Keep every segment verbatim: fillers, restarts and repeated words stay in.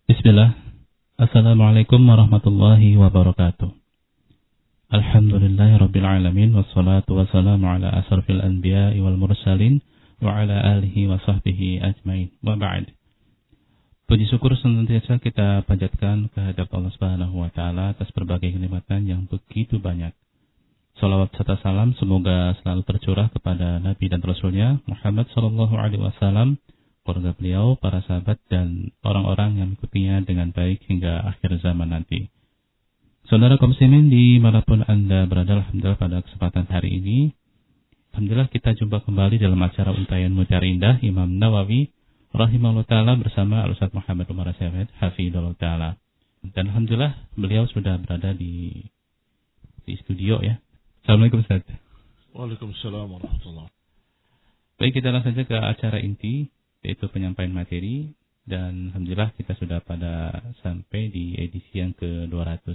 Bismillah. Assalamualaikum warahmatullahi wabarakatuh. Alhamdulillahirabbil alamin wassalatu wassalamu ala asrofil anbiya'i wal mursalin wa ala alihi wa sahbihi ajmain. Wa ba'd. Puji syukur senantiasa kita panjatkan kehadirat Allah Subhanahu wa taala atas berbagai kenikmatan yang begitu banyak. Salawat serta salam semoga selalu tercurah kepada Nabi dan Rasulnya Muhammad sallallahu alaihi wasallam, keluarga beliau, para sahabat, dan orang-orang yang mengikutinya dengan baik hingga akhir zaman nanti. Saudara kaum muslimin dimanapun Anda berada, alhamdulillah pada kesempatan hari ini, alhamdulillah kita jumpa kembali dalam acara Untayan Mutiara Indah Imam Nawawi rahimahullah ta'ala bersama Al-Ustaz Muhammad Umar Syahid hafidhullah ta'ala. Dan alhamdulillah beliau sudah berada di di studio ya. Assalamualaikum Ustaz. Waalaikumsalam warahmatullahi wabarakatuh. Baik, kita langsung saja ke acara inti, yaitu penyampaian materi, dan alhamdulillah kita sudah pada sampai di edisi yang ke dua ratus.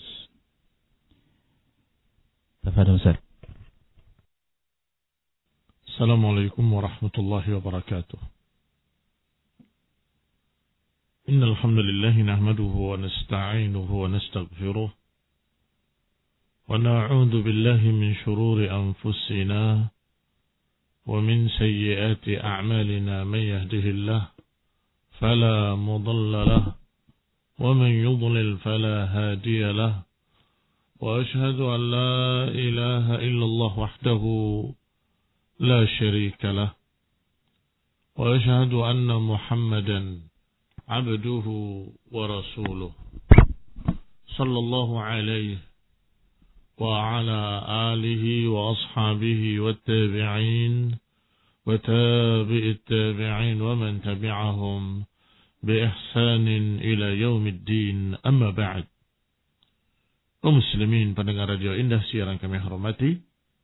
Tafadhol Ustaz. Assalamualaikum warahmatullahi wabarakatuh. Innal hamdalillah nahmaduhu wa nasta'inuhu wa nastaghfiruh wa na'udzu billahi min shururi anfusina ومن سيئات أعمالنا من يهده الله فلا مضل له ومن يضلل فلا هادي له وأشهد أن لا إله إلا الله وحده لا شريك له وأشهد أن محمدا عبده ورسوله صلى الله عليه وعلى آله وأصحابه والتابعين وتابع التابعين ومن تبعهم بإحسان إلى يوم الدين. أما بعد. Kaum muslimin pendengar radio Indah siaran kami hormati,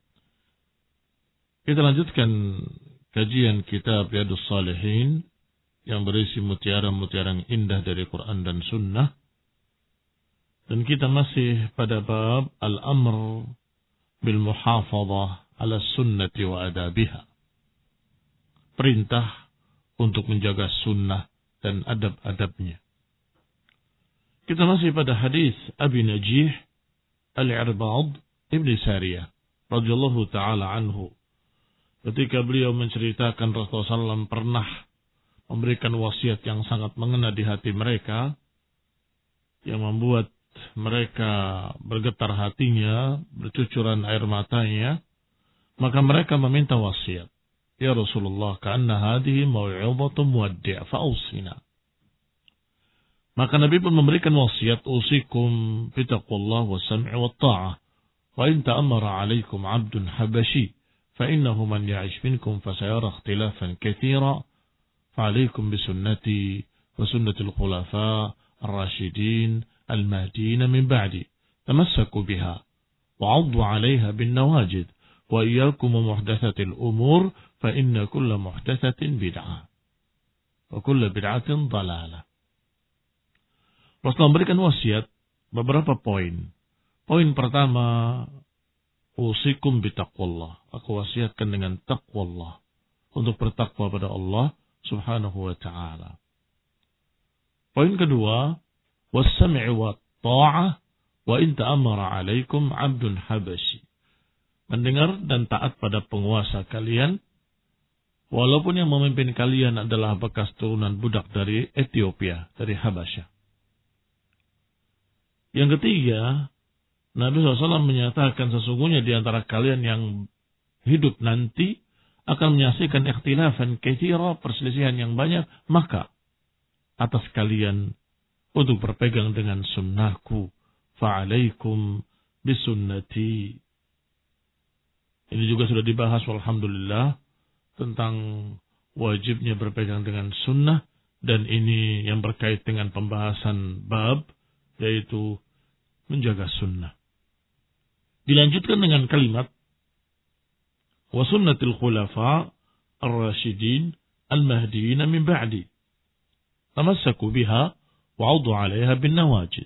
kita lanjutkan kajian kitab Riyadhus Shalihin yang berisi mutiara-mutiara yang indah dari Quran dan Sunnah. Dan kita masih pada bab al-amr bil muhafadhah ala sunnati wa adabiha. Perintah untuk menjaga sunnah dan adab-adabnya. Kita masih pada hadis Abi Najih Al-Irbad Ibn Sariyah radhiyallahu taala anhu. Ketika beliau menceritakan Rasulullah sallallahu alaihi wasallam pernah memberikan wasiat yang sangat mengena di hati mereka, yang membuat mereka bergetar hatinya, bercucuran air matanya, maka mereka meminta wasiat. Ya Rasulullah, ka'anna hadhihi mau'izatun muwaddi' fa'usina. Maka Nabi pun memberikan wasiat, usikum bitaqwallah wa sam'i wa ta'ah, wa in ta'ammara 'alaikum 'abdun habashi, fa innahu man ya'ish minkum fasayara ikhtilafan katsira, fa 'alaikum bisunnati wa sunnatil khulafa ar-rasyidin المهديين من بعدي تمسكوا بها وعضوا عليها بالنواجذ وإياكم محدثة الأمور فإن كل محدثة بدعة وكل بدعة ضلالة. Rasulullah memberikan wasiat beberapa poin. Poin pertama, usikum bitaqwallah. Aku wasiatkan dengan taqwallah, untuk bertakwa pada Allah Subhanahu wa taala. Poin kedua, was-sam'i wat-tha'ah wa in ta'ammara 'alaikum 'abdun habashi. Mendengar dan taat pada penguasa kalian, walaupun yang memimpin kalian adalah bekas turunan budak dari Ethiopia, dari Habasyah. Yang ketiga, Nabi shallallahu alaihi wasallam menyatakan sesungguhnya di antara kalian yang hidup nanti akan menyaksikan ikhtilafan katsira, perselisihan yang banyak, maka atas kalian untuk berpegang dengan sunnahku, fa'alaikum bisunnati. Ini juga sudah dibahas walhamdulillah tentang wajibnya berpegang dengan sunnah, dan ini yang berkait dengan pembahasan bab, yaitu menjaga sunnah. Dilanjutkan dengan kalimat wa sunnatil khulafa ar-rasyidin al-mahdiyyin min ba'di tamassaku biha wa'udhu 'alaiha bin nawajid.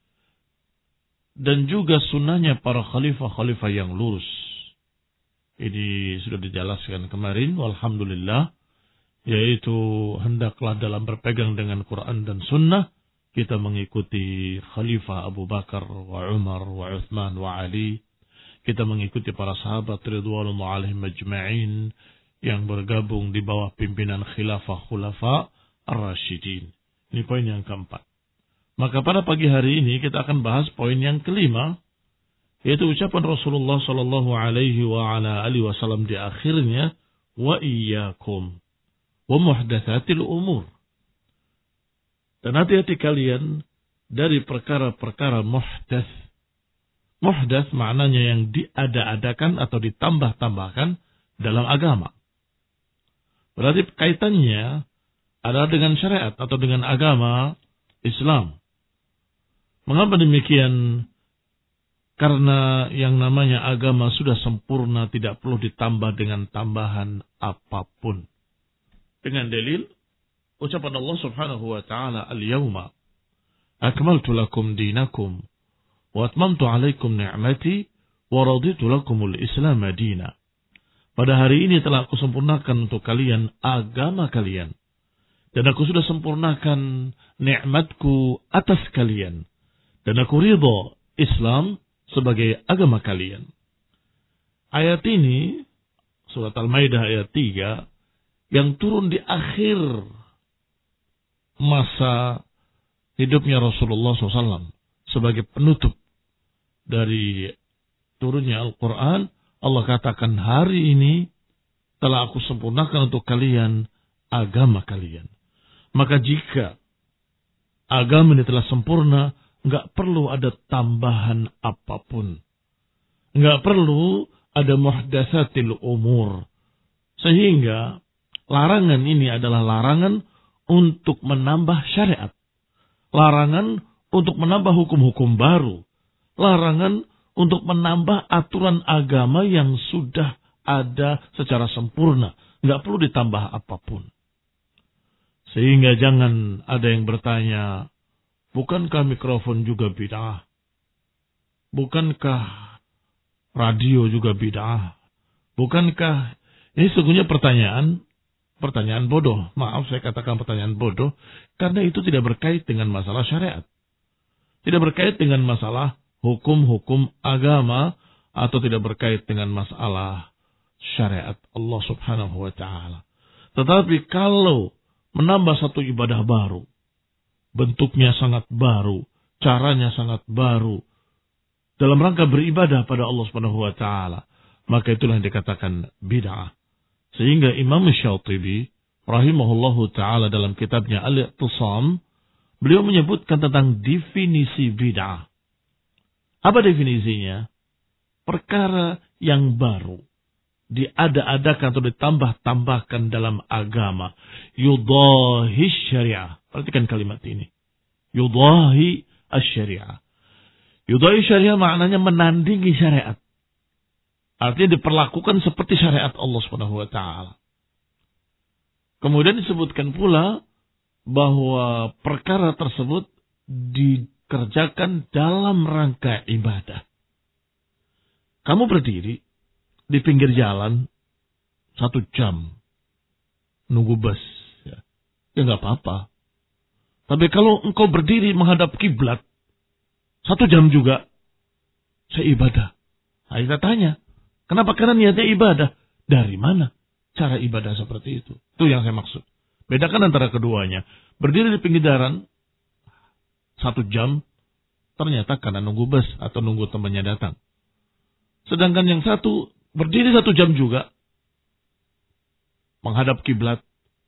Dan juga sunnahnya para khalifah-khalifah yang lurus. Ini sudah dijelaskan kemarin, walhamdulillah, yaitu hendaklah dalam berpegang dengan Quran dan Sunnah, kita mengikuti Khalifah Abu Bakar wa Umar wa Uthman wa Ali. Kita mengikuti para sahabat ridwanullah alaihim ajma'in yang bergabung di bawah pimpinan khilafah khulafa ar-rasyidin. Ini poin yang keempat. Maka pada pagi hari ini kita akan bahas poin yang kelima, yaitu ucapan Rasulullah sallallahu alaihi wa ala alihi wasallam di akhirnya, wa iyyakum wa muhdatsatil umur. Dan hati-hati kalian dari perkara-perkara muhdats. Muhdats maknanya yang diada-adakan atau ditambah-tambahkan dalam agama. Berarti kaitannya adalah dengan syariat atau dengan agama Islam. Mengapa demikian? Karena yang namanya agama sudah sempurna, tidak perlu ditambah dengan tambahan apapun. Dengan dalil ucapan Allah Subhanahu wa taala, "Al-yauma akmaltu lakum dinakum wa atmamtu 'alaikum ni'mati wa raditu lakumul Islam madina." Pada hari ini telah aku sempurnakan untuk kalian agama kalian, dan aku sudah sempurnakan nikmatku atas kalian, dan aku ridha Islam sebagai agama kalian. Ayat ini, surat Al-Maidah ayat tiga, yang turun di akhir masa hidupnya Rasulullah shallallahu alaihi wasallam sebagai penutup dari turunnya Al-Quran. Allah katakan, hari ini telah aku sempurnakan untuk kalian agama kalian. Maka jika agama ini telah sempurna, enggak perlu ada tambahan apapun. Enggak perlu ada muhdatsatil umur. Sehingga larangan ini adalah larangan untuk menambah syariat. Larangan untuk menambah hukum-hukum baru. Larangan untuk menambah aturan agama yang sudah ada secara sempurna. Enggak perlu ditambah apapun. Sehingga jangan ada yang bertanya, bukankah mikrofon juga bid'ah? Bukankah radio juga bid'ah? Bukankah, ini sesungguhnya pertanyaan, pertanyaan bodoh. Maaf saya katakan pertanyaan bodoh, karena itu tidak berkait dengan masalah syariat. Tidak berkait dengan masalah hukum-hukum agama, atau tidak berkait dengan masalah syariat Allah Subhanahu wa taala. Tetapi kalau menambah satu ibadah baru, bentuknya sangat baru, caranya sangat baru, dalam rangka beribadah pada Allah Subhanahu wa taala, maka itulah yang dikatakan bid'ah. Sehingga Imam Syatibi rahimahullahu taala dalam kitabnya Al-I'tisam, beliau menyebutkan tentang definisi bid'ah. Apa definisinya? Perkara yang baru, diada-adakan atau ditambah-tambahkan dalam agama. Yudahi syariah. Perhatikan kalimat ini. Yudahi syariah. Yudahi syariah maknanya menandingi syariat. Artinya diperlakukan seperti syariat Allah subhanahu wa taala. Kemudian disebutkan pula bahwa perkara tersebut dikerjakan dalam rangka ibadah. Kamu berdiri di pinggir jalan satu jam nunggu bus, ya, ya nggak apa-apa. Tapi kalau engkau berdiri menghadap kiblat satu jam juga, saya ibadah. Nah, kita tanya, kenapa? Karena niatnya ibadah. Dari mana cara ibadah seperti itu? Itu yang saya maksud. Bedakan antara keduanya. Berdiri di pinggir jalan satu jam, ternyata karena nunggu bus atau nunggu temannya datang. Sedangkan yang satu berdiri satu jam juga, menghadap kiblat,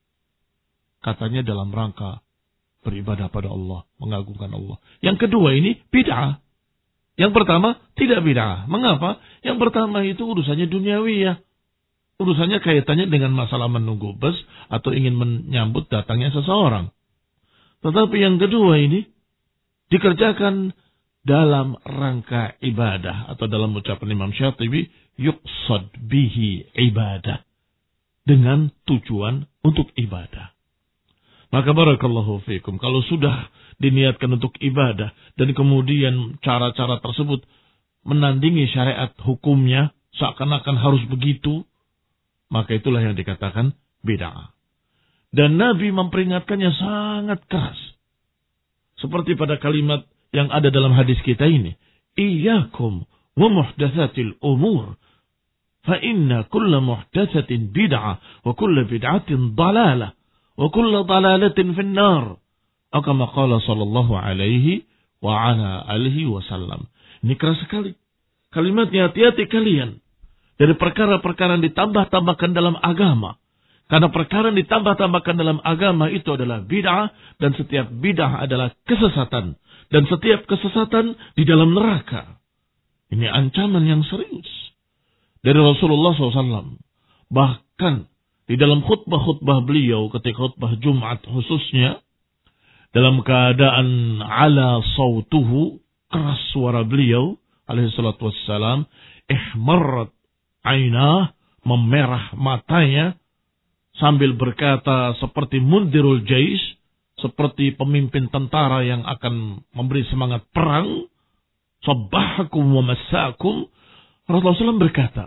katanya dalam rangka beribadah pada Allah, mengagungkan Allah. Yang kedua ini bid'ah. Yang pertama tidak bid'ah. Mengapa? Yang pertama itu urusannya duniawi ya. Urusannya kaitannya dengan masalah menunggu bus atau ingin menyambut datangnya seseorang. Tetapi yang kedua ini dikerjakan dalam rangka ibadah, atau dalam ucapan Imam Syatibi, yuqsad bihi ibadah, dengan tujuan untuk ibadah. Maka barakallahu fikum, kalau sudah diniatkan untuk ibadah dan kemudian cara-cara tersebut menandingi syariat hukumnya, seakan-akan harus begitu, maka itulah yang dikatakan bid'ah. Dan Nabi memperingatkannya sangat keras. seperti pada kalimat yang ada dalam hadis kita ini. Iyyakum wa muhdatsatil umur. Fa inna kulla muhdatsatin bid'ah wa kulla bid'atin dalalah wa kulla dalalatin finnar. Atau kama qala sallallahu alaihi wa ala alihi wasallam. Ini keras sekali. Kalimatnya, hati-hati kalian dari perkara-perkara yang ditambah-tambahkan dalam agama. Karena perkara yang ditambah-tambahkan dalam agama itu adalah bid'ah, dan setiap bid'ah adalah kesesatan. Dan setiap kesesatan di dalam neraka. Ini ancaman yang serius dari Rasulullah shallallahu alaihi wasallam. Bahkan di dalam khutbah-khutbah beliau ketika khutbah Jumat khususnya, dalam keadaan ala sautuhu, keras suara beliau alaihi salatu wassalam, ihmarrat ainah, memerah matanya, sambil berkata seperti mundirul jais, seperti pemimpin tentara yang akan memberi semangat perang. Sabbahakum wa massakum. Rasulullah shallallahu alaihi wasallam berkata,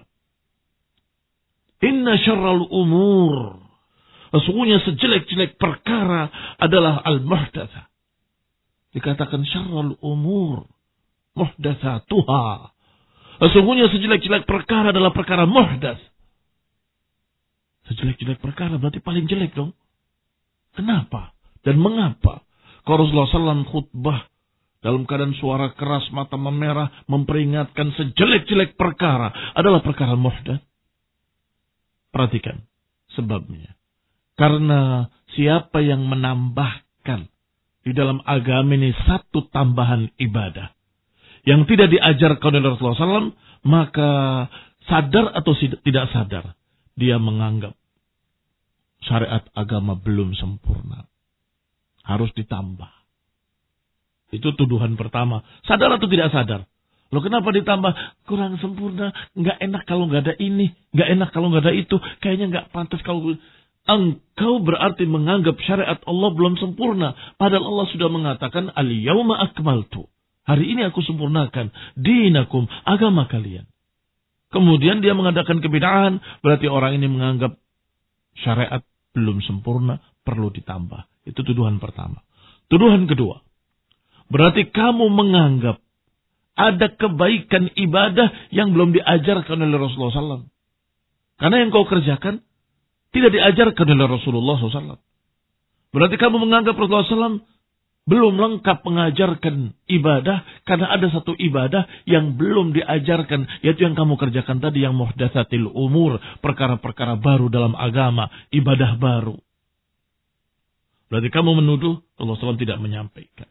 Inna syarral umur. Sesungguhnya sejelek-jelek perkara adalah al-muhdatsah. Dikatakan syarral umur muhdatsatuha. Sesungguhnya sejelek-jelek perkara adalah perkara muhdats. Sejelek-jelek perkara berarti paling jelek dong. Kenapa? Dan mengapa? Kalau Rasulullah shallallahu alaihi wasallam khutbah dalam keadaan suara keras, mata memerah, memperingatkan sejelek-jelek perkara adalah perkara muhdats. Perhatikan sebabnya. Karena siapa yang menambahkan di dalam agama ini satu tambahan ibadah yang tidak diajarkan oleh Rasulullah shallallahu alaihi wasallam, maka sadar atau tidak sadar, dia menganggap syariat agama belum sempurna. Harus ditambah. Itu tuduhan pertama. Sadar atau tidak sadar? Loh, kenapa ditambah? Kurang sempurna. Nggak enak kalau nggak ada ini. Nggak enak kalau nggak ada itu. Kayaknya nggak pantas kalau... Engkau berarti menganggap syariat Allah belum sempurna. Padahal Allah sudah mengatakan, Al-yawma akmaltu. Hari ini aku sempurnakan dinakum, agama kalian. Kemudian dia mengadakan kebid'ahan. Berarti orang ini menganggap syariat belum sempurna, perlu ditambah. Itu tuduhan pertama. Tuduhan kedua. Berarti kamu menganggap ada kebaikan ibadah yang belum diajarkan oleh Rasulullah shallallahu alaihi wasallam. Karena yang kau kerjakan tidak diajarkan oleh Rasulullah shallallahu alaihi wasallam. Berarti kamu menganggap Rasulullah shallallahu alaihi wasallam belum lengkap mengajarkan ibadah. Karena ada satu ibadah yang belum diajarkan. Yaitu yang kamu kerjakan tadi, yang muhdatsatil umur. Perkara-perkara baru dalam agama. Ibadah baru. Berarti kamu menuduh Rasulullah shallallahu alaihi wasallam tidak menyampaikan.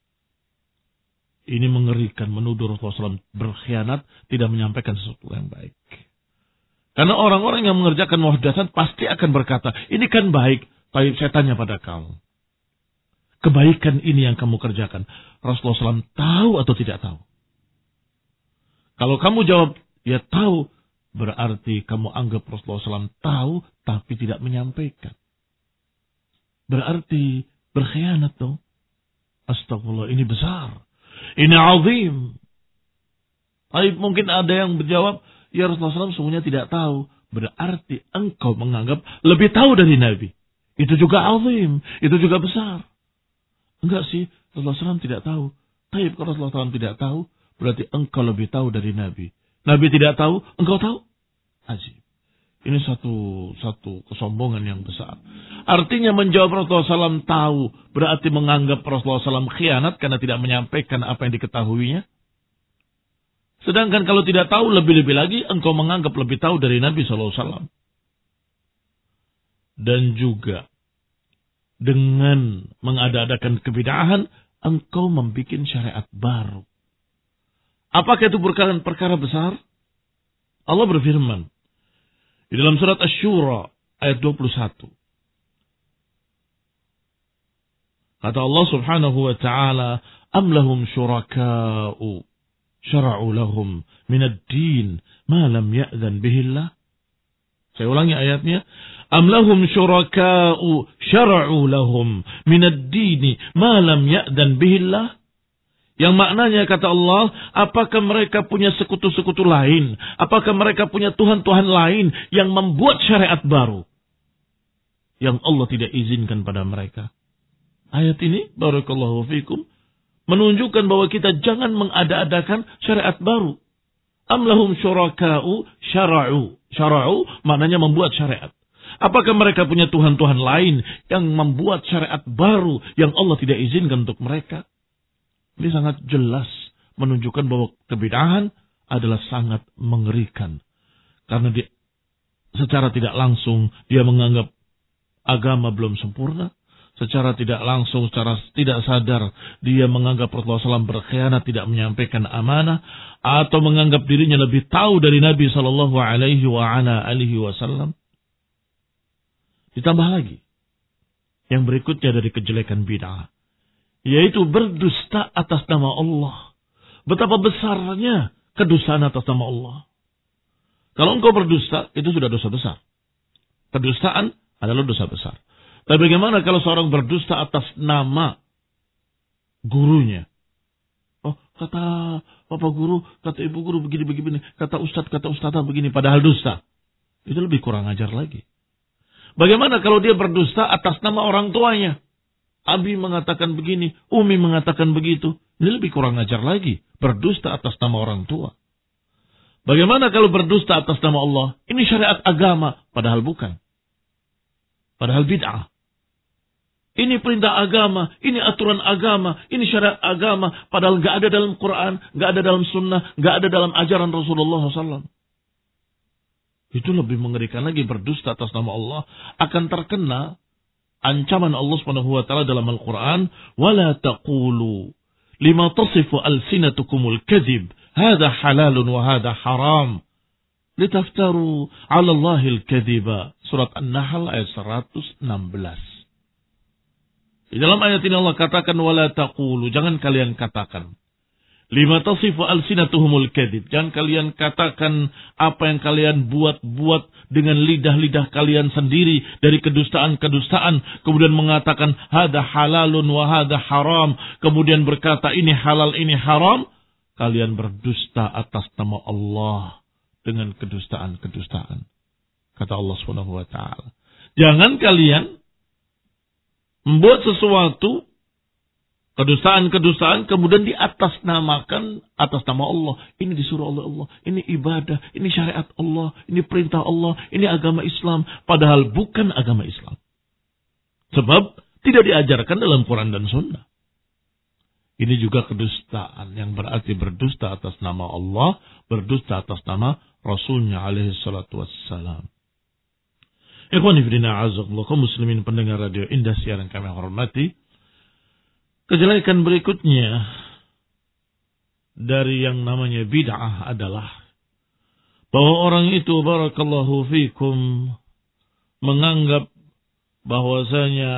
Ini mengerikan, menuduh Rasulullah shallallahu alaihi wasallam berkhianat, tidak menyampaikan sesuatu yang baik. Karena orang-orang yang mengerjakan muhdatsat pasti akan berkata, ini kan baik, tapi saya tanya pada kamu. Kebaikan ini yang kamu kerjakan, Rasulullah shallallahu alaihi wasallam tahu atau tidak tahu? Kalau kamu jawab, ya tahu, berarti kamu anggap Rasulullah shallallahu alaihi wasallam tahu, tapi tidak menyampaikan. Berarti berkhianat dong. Astagfirullah, ini besar. Ini azim. Tapi mungkin ada yang berjawab, ya Rasulullah shallallahu alaihi wasallam sesungguhnya tidak tahu. Berarti engkau menganggap lebih tahu dari Nabi. Itu juga azim. Itu juga besar. Enggak sih, Rasulullah shallallahu alaihi wasallam tidak tahu. Tapi kalau Rasulullah shallallahu alaihi wasallam tidak tahu, berarti engkau lebih tahu dari Nabi. Nabi tidak tahu, engkau tahu. Azim. Ini satu satu kesombongan yang besar. Artinya menjawab Rasulullah shallallahu alaihi wasallam tahu, berarti menganggap Rasulullah shallallahu alaihi wasallam khianat karena tidak menyampaikan apa yang diketahuinya. Sedangkan kalau tidak tahu, lebih-lebih lagi engkau menganggap lebih tahu dari Nabi shallallahu alaihi wasallam. Dan juga dengan mengada-adakan kebid'ahan, engkau membuat syariat baru. Apakah itu perkara perkara besar? Allah berfirman di dalam surat Asy-Syura ayat dua puluh satu. Kata Allah Subhanahu wa taala, "Am lahum syuraka'u syara'u lahum min ad-din ma lam ya'zan bihi Allah?" Saya ulangi ayatnya. "Am lahum syuraka'u syara'u lahum min ad-din ma lam ya'zan bihi Allah?" Yang maknanya kata Allah, apakah mereka punya sekutu-sekutu lain? Apakah mereka punya Tuhan-Tuhan lain yang membuat syariat baru yang Allah tidak izinkan pada mereka? Ayat ini, barakallahu fikum, menunjukkan bahwa kita jangan mengada-adakan syariat baru. Am lahum syuraka'u syara'u. Syara'u maknanya membuat syariat. Apakah mereka punya Tuhan-Tuhan lain yang membuat syariat baru yang Allah tidak izinkan untuk mereka? Ini sangat jelas menunjukkan bahwa kebid'ahan adalah sangat mengerikan. Karena dia, secara tidak langsung dia menganggap agama belum sempurna. Secara tidak langsung, secara tidak sadar, dia menganggap Rasulullah shallallahu alaihi wasallam berkhianat, tidak menyampaikan amanah, atau menganggap dirinya lebih tahu dari Nabi shallallahu alaihi wasallam. Ditambah lagi, yang berikutnya dari kejelekan bid'ah, yaitu berdusta atas nama Allah. Betapa besarnya kedustaan atas nama Allah. Kalau engkau berdusta, itu sudah dosa besar. Kedustaan adalah dosa besar. Tapi bagaimana kalau seorang berdusta atas nama gurunya? Oh, kata bapak guru, kata ibu guru begini-begini, kata ustadz, kata ustadzah begini, padahal dusta. Itu lebih kurang ajar lagi. Bagaimana kalau dia berdusta atas nama orang tuanya? Abi mengatakan begini, Umi mengatakan begitu. Ini lebih kurang ajar lagi. Berdusta atas nama orang tua. Bagaimana kalau berdusta atas nama Allah? Ini syariat agama, padahal bukan. Padahal bid'ah. Ini perintah agama, ini aturan agama, ini syariat agama, padahal gak ada dalam Quran, gak ada dalam sunnah, gak ada dalam ajaran Rasulullah shallallahu alaihi wasallam. Itu lebih mengerikan lagi, berdusta atas nama Allah akan terkena ancaman Allah subhanahu wa taala dalam Al-Quran, wala taqulu lima tasifu alsinatukumul kadhib, hadha halalun wa hadha haram, litaftaru 'ala Allahil kadhiba. Surat An-Nahl ayat seratus enam belas. Di dalam ayat ini Allah katakan wala taqulu, jangan kalian katakan. Lima tasifu alsinatuhumul kadhib, jangan kalian katakan apa yang kalian buat-buat dengan lidah-lidah kalian sendiri dari kedustaan-kedustaan, kemudian mengatakan hadza halalun wa hadza haram, kemudian berkata ini halal ini haram. Kalian berdusta atas nama Allah dengan kedustaan-kedustaan. Kata Allah Subhanahu wa taala. Jangan kalian membuat sesuatu kedustaan-kedustaan kemudian diatasnamakan atas nama Allah. Ini disuruh oleh Allah, ini ibadah, ini syariat Allah, ini perintah Allah, ini agama Islam, padahal bukan agama Islam. Sebab tidak diajarkan dalam Quran dan Sunnah. Ini juga kedustaan yang berarti berdusta atas nama Allah, berdusta atas nama Rasulnya alaihi salatu wassalam. Ikhwani fillah azakumullah, kaum muslimin pendengar radio Indah siaran kami hormati. Kejelekan berikutnya dari yang namanya bid'ah adalah bahwa orang itu barakallahu fikum menganggap bahwasanya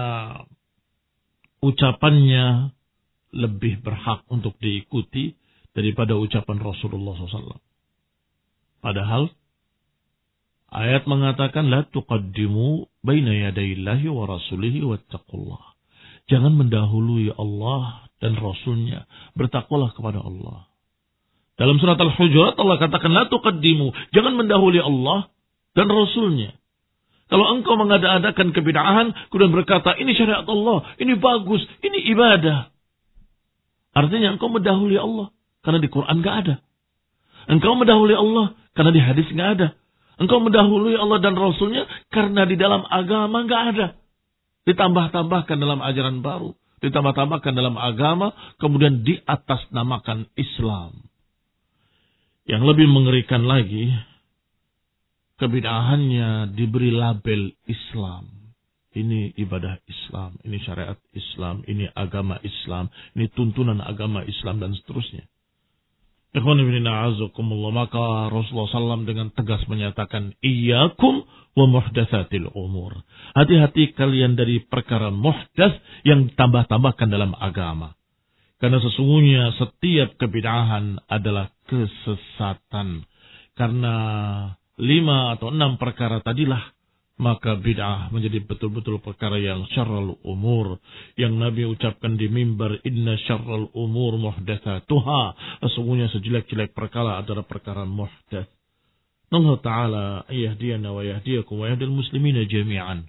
ucapannya lebih berhak untuk diikuti daripada ucapan Rasulullah shallallahu alaihi wasallam. Padahal ayat mengatakan la tuqaddimu baina yadayillahi wa rasulihi wattaqullah. Jangan mendahului Allah dan Rasulnya. Bertakwalah kepada Allah. Dalam surat Al-Hujurat Allah katakan la tuqaddimu. Jangan mendahului Allah dan Rasulnya. Kalau engkau mengada-adakan kebid'ahan, kemudian berkata ini syariat Allah, ini bagus, ini ibadah. Artinya engkau mendahului Allah. Karena di Quran gak ada. Engkau mendahului Allah karena di hadis gak ada. Engkau mendahului Allah dan Rasulnya karena di dalam agama gak ada. Ditambah-tambahkan dalam ajaran baru. Ditambah-tambahkan dalam agama. Kemudian diatasnamakan Islam. Yang lebih mengerikan lagi. Kebid'ahannya diberi label Islam. Ini ibadah Islam. Ini syariat Islam. Ini agama Islam. Ini tuntunan agama Islam dan seterusnya. Maka Rasulullah shallallahu alaihi wasallam dengan tegas menyatakan iyyakum wa muhdatsatil umur. Hati-hati kalian dari perkara muhdats yang tambah-tambahkan dalam agama. Karena sesungguhnya setiap kebid'ahan adalah kesesatan. Karena lima atau enam perkara tadilah, maka bid'ah menjadi betul-betul perkara yang syarrul umur. Yang Nabi ucapkan di mimbar, inna syarrul umur muhdatsatuha. Sesungguhnya sejelek-jelek perkara adalah perkara muhdats. Allah Ta'ala yahdiyana wa yahdiyakum wa yahdil muslimina jami'an.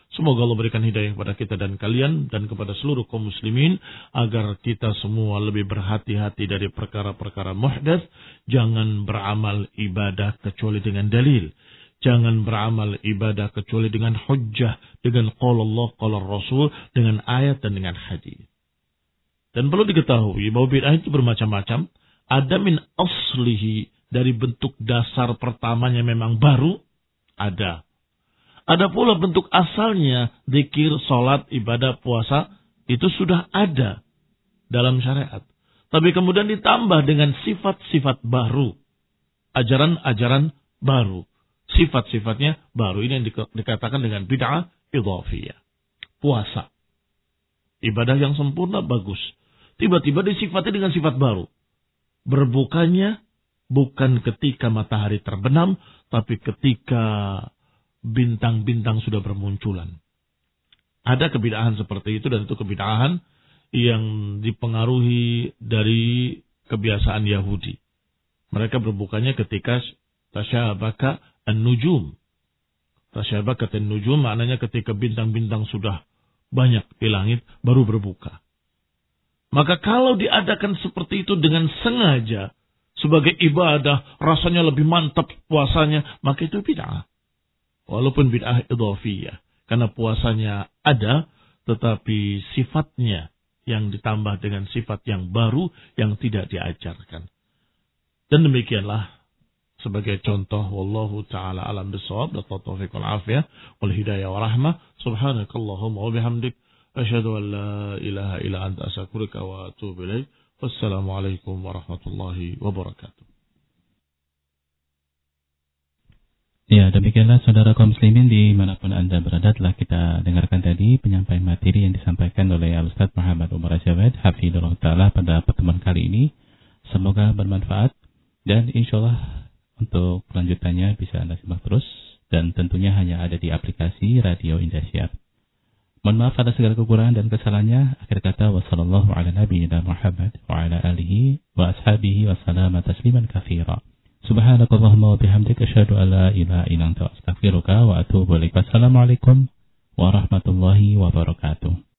Semoga Allah berikan hidayah kepada kita dan kalian dan kepada seluruh kaum muslimin agar kita semua lebih berhati-hati dari perkara-perkara muhdats. Jangan beramal ibadah kecuali dengan dalil. Jangan beramal ibadah kecuali dengan hujjah, dengan qala Allah, qala Rasul, dengan ayat dan dengan hadis. Dan perlu diketahui bahwa bid'ah itu bermacam-macam. Ada min aslihi, dari bentuk dasar pertamanya memang baru, ada. Ada pula bentuk asalnya, zikir, salat, ibadah, puasa, itu sudah ada dalam syariat. Tapi kemudian ditambah dengan sifat-sifat baru. Ajaran-ajaran baru. Sifat-sifatnya baru. Ini yang dikatakan dengan bid'ah idhafiyah. Puasa. Ibadah yang sempurna, bagus. Tiba-tiba disifati dengan sifat baru. Berbukanya bukan ketika matahari terbenam, tapi ketika bintang-bintang sudah bermunculan. Ada kebid'ahan seperti itu, dan itu kebid'ahan yang dipengaruhi dari kebiasaan Yahudi. Mereka berbukanya ketika tasyabaka an-nujum. Tasyabaka an-nujum maknanya ketika bintang-bintang sudah banyak di langit, baru berbuka. Maka kalau diadakan seperti itu dengan sengaja, sebagai ibadah, rasanya lebih mantap puasanya, maka itu bid'ah. Walaupun bid'ah idhafiyah. Karena puasanya ada, tetapi sifatnya yang ditambah dengan sifat yang baru yang tidak diajarkan. Dan demikianlah sebagai contoh, wallahu ta'ala alam bisawab, wa taufiq wal afiyah, wal hidayah wa rahmah, subhanakallahumma wa bihamdik, asyhadu an la ilaha illa anta astaghfiruka wa atubu ilaik. Wassalamualaikum warahmatullahi wabarakatuh. Ya, demikianlah saudara kaum muslimin dimanapun Anda berada, telah kita dengarkan tadi penyampaian materi yang disampaikan oleh Al-Ustaz Muhammad Umar Asyawad hafizahullah ta'ala pada pertemuan kali ini. Semoga bermanfaat dan insyaallah untuk kelanjutannya bisa Anda simak terus dan tentunya hanya ada di aplikasi Radio Indosiar. Mohon maaf atas segala kekurangan dan kesalahannya. Akhir kata, wassallallahu ala nabiyyina Muhammad wa ala alihi wa ashabihi wa salama tasliman katsira. Subhanakallahumma wa bihamdika asyhadu an la ilaha illa anta astaghfiruka wa atubu ilaik. Wassalamualaikum warahmatullahi wabarakatuh.